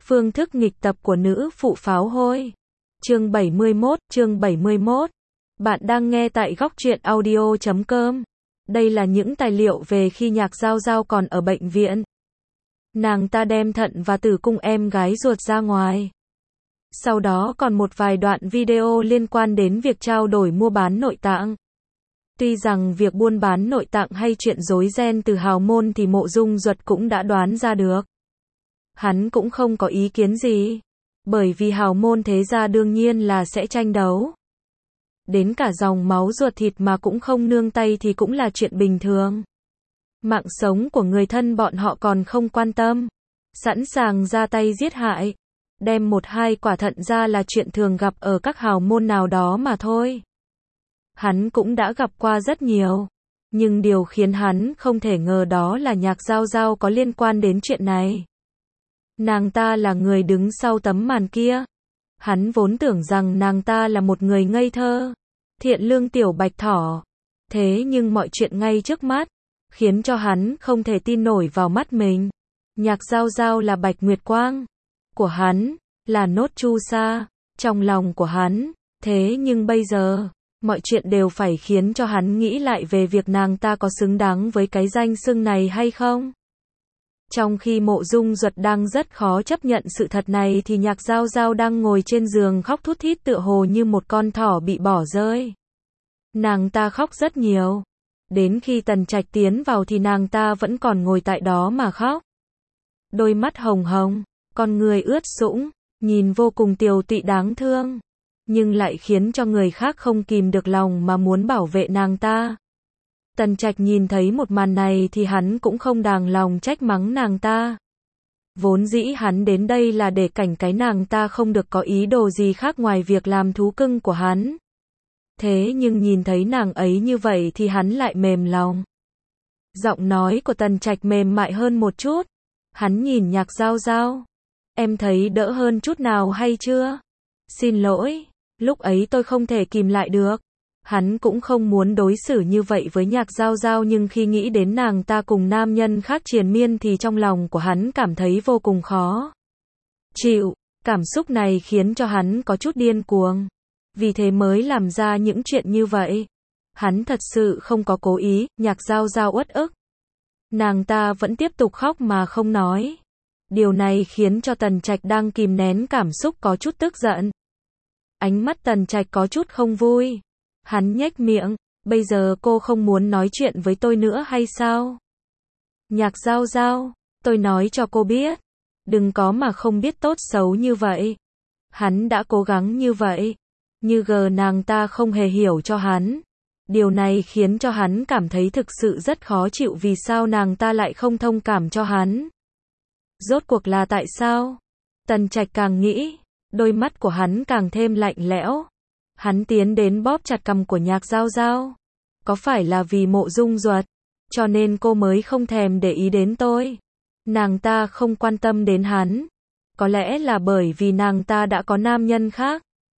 Phương thức nghịch tập của nữ phụ pháo hôi. Chương 71. Bạn đang nghe tại Góc Truyện Audio.com. Đây là những tài liệu về khi Nhạc Giao Giao còn ở bệnh viện. Nàng ta đem thận và tử cung em gái ruột ra ngoài. Sau đó còn một vài đoạn video liên quan đến việc trao đổi mua bán nội tạng. Tuy rằng việc buôn bán nội tạng hay chuyện rối ren từ hào môn thì Mộ Dung Duật cũng đã đoán ra được. Hắn cũng không có ý kiến gì, bởi vì hào môn thế gia đương nhiên là sẽ tranh đấu. Đến cả dòng máu ruột thịt mà cũng không nương tay thì cũng là chuyện bình thường. Mạng sống của người thân bọn họ còn không quan tâm, sẵn sàng ra tay giết hại. Đem một hai quả thận ra là chuyện thường gặp ở các hào môn nào đó mà thôi. Hắn cũng đã gặp qua rất nhiều. Nhưng điều khiến hắn không thể ngờ đó là Nhạc Giao Giao có liên quan đến chuyện này. Nàng ta là người đứng sau tấm màn kia. Hắn vốn tưởng rằng nàng ta là một người ngây thơ, thiện lương tiểu bạch thỏ. Thế nhưng mọi chuyện ngay trước mắt khiến cho hắn không thể tin nổi vào mắt mình. Nhạc Giao Giao là Bạch Nguyệt Quang của hắn, là nốt chu sa trong lòng của hắn. Thế nhưng bây giờ, mọi chuyện đều phải khiến cho hắn nghĩ lại về việc nàng ta có xứng đáng với cái danh xưng này hay không. Trong khi Mộ Dung Duật đang rất khó chấp nhận sự thật này thì Nhạc Giao Giao đang ngồi trên giường khóc thút thít tựa hồ như một con thỏ bị bỏ rơi. Nàng ta khóc rất nhiều. Đến khi Tần Trạch tiến vào thì nàng ta vẫn còn ngồi tại đó mà khóc. Đôi mắt hồng hồng, con người ướt sũng, nhìn vô cùng tiều tụy đáng thương. Nhưng lại khiến cho người khác không kìm được lòng mà muốn bảo vệ nàng ta. Tần Trạch nhìn thấy một màn này thì hắn cũng không đàng lòng trách mắng nàng ta. Vốn dĩ hắn đến đây là để cảnh cái nàng ta không được có ý đồ gì khác ngoài việc làm thú cưng của hắn. Thế nhưng nhìn thấy nàng ấy như vậy thì hắn lại mềm lòng. Giọng nói của Tần Trạch mềm mại hơn một chút. Hắn nhìn Nhạc Giao Giao. Em thấy đỡ hơn chút nào hay chưa? Xin lỗi, lúc ấy tôi không thể kìm lại được. Hắn cũng không muốn đối xử như vậy với Nhạc Giao Giao, nhưng khi nghĩ đến nàng ta cùng nam nhân khác triền miên thì trong lòng của hắn cảm thấy vô cùng khó chịu. Cảm xúc này khiến cho hắn có chút điên cuồng. Vì thế mới làm ra những chuyện như vậy. Hắn thật sự không có cố ý. Nhạc Giao Giao uất ức. Nàng ta vẫn tiếp tục khóc mà không nói. Điều này khiến cho Tần Trạch đang kìm nén cảm xúc có chút tức giận. Ánh mắt Tần Trạch có chút không vui. Hắn nhếch miệng, bây giờ cô không muốn nói chuyện với tôi nữa hay sao? Nhạc Giao Giao, tôi nói cho cô biết, đừng có mà không biết tốt xấu như vậy. Hắn đã cố gắng như vậy, như nàng ta không hề hiểu cho hắn. Điều này khiến cho hắn cảm thấy thực sự rất khó chịu. Vì sao nàng ta lại không thông cảm cho hắn? Rốt cuộc là tại sao? Tần Trạch càng nghĩ, đôi mắt của hắn càng thêm lạnh lẽo. Hắn tiến đến bóp chặt cằm của Nhạc Giao Giao. Có phải là vì Mộ Dung Duật, cho nên cô mới không thèm để ý đến tôi? Nàng ta không quan tâm đến hắn. Có lẽ là bởi vì nàng ta đã có nam nhân khác.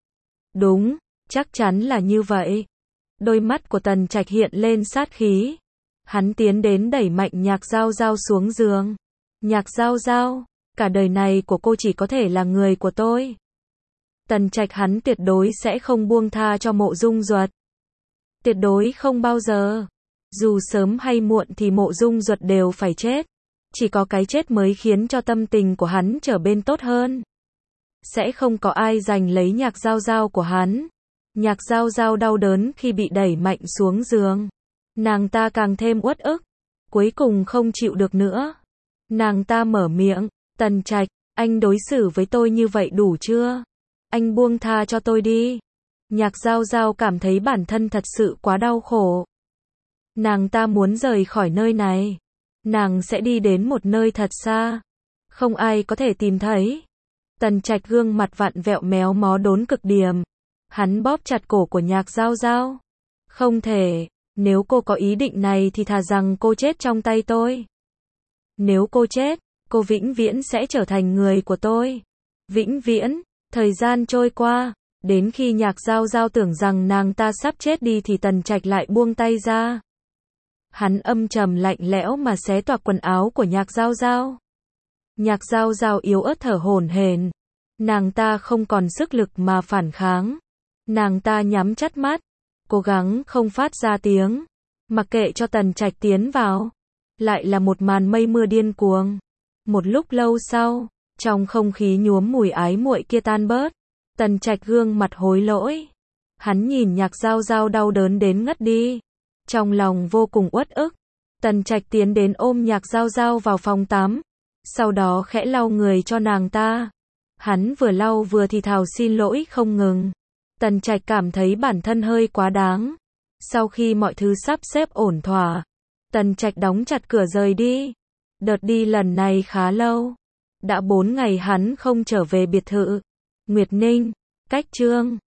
Đúng, chắc chắn là như vậy. Đôi mắt của Tần Trạch hiện lên sát khí. Hắn tiến đến đẩy mạnh Nhạc Giao Giao xuống giường. Nhạc Giao Giao, cả đời này của cô chỉ có thể là người của tôi. Tần Trạch hắn tuyệt đối sẽ không buông tha cho Mộ Dung Duật. Tuyệt đối không bao giờ. Dù sớm hay muộn thì Mộ Dung Duật đều phải chết. Chỉ có cái chết mới khiến cho tâm tình của hắn trở bên tốt hơn. Sẽ không có ai giành lấy Nhạc Giao Giao của hắn. Nhạc Giao Giao đau đớn khi bị đẩy mạnh xuống giường. Nàng ta càng thêm uất ức. Cuối cùng không chịu được nữa. Nàng ta mở miệng, Tần Trạch, anh đối xử với tôi như vậy đủ chưa? Anh buông tha cho tôi đi. Nhạc Giao Giao cảm thấy bản thân thật sự quá đau khổ. Nàng ta muốn rời khỏi nơi này. Nàng sẽ đi đến một nơi thật xa. Không ai có thể tìm thấy. Tần Trạch gương mặt vặn vẹo méo mó đốn cực điểm. Hắn bóp chặt cổ của Nhạc Giao Giao. Không thể, nếu cô có ý định này thì thà rằng cô chết trong tay tôi. Nếu cô chết, cô vĩnh viễn sẽ trở thành người của tôi. Vĩnh viễn. Thời gian trôi qua, đến khi Nhạc Giao Giao tưởng rằng nàng ta sắp chết đi thì Tần Trạch lại buông tay ra. Hắn âm trầm lạnh lẽo mà xé toạc quần áo của Nhạc Giao Giao. Nhạc Giao Giao yếu ớt thở hổn hển. Nàng ta không còn sức lực mà phản kháng. Nàng ta nhắm chặt mắt, cố gắng không phát ra tiếng, mặc kệ cho Tần Trạch tiến vào. Lại là một màn mây mưa điên cuồng. Một lúc lâu sau, trong không khí nhuốm mùi ái muội kia tan bớt, Tần Trạch gương mặt hối lỗi. Hắn nhìn Nhạc Giao Giao đau đớn đến ngất đi, trong lòng vô cùng uất ức. Tần Trạch tiến đến ôm Nhạc Giao Giao vào phòng tắm, sau đó khẽ lau người cho nàng ta. Hắn vừa lau vừa thì thào xin lỗi không ngừng. Tần Trạch cảm thấy bản thân hơi quá đáng. Sau khi mọi thứ sắp xếp ổn thỏa, Tần Trạch đóng chặt cửa rời đi. Đợt đi lần này khá lâu. Đã 4 ngày hắn không trở về biệt thự. Nguyệt Ninh, Cách Chương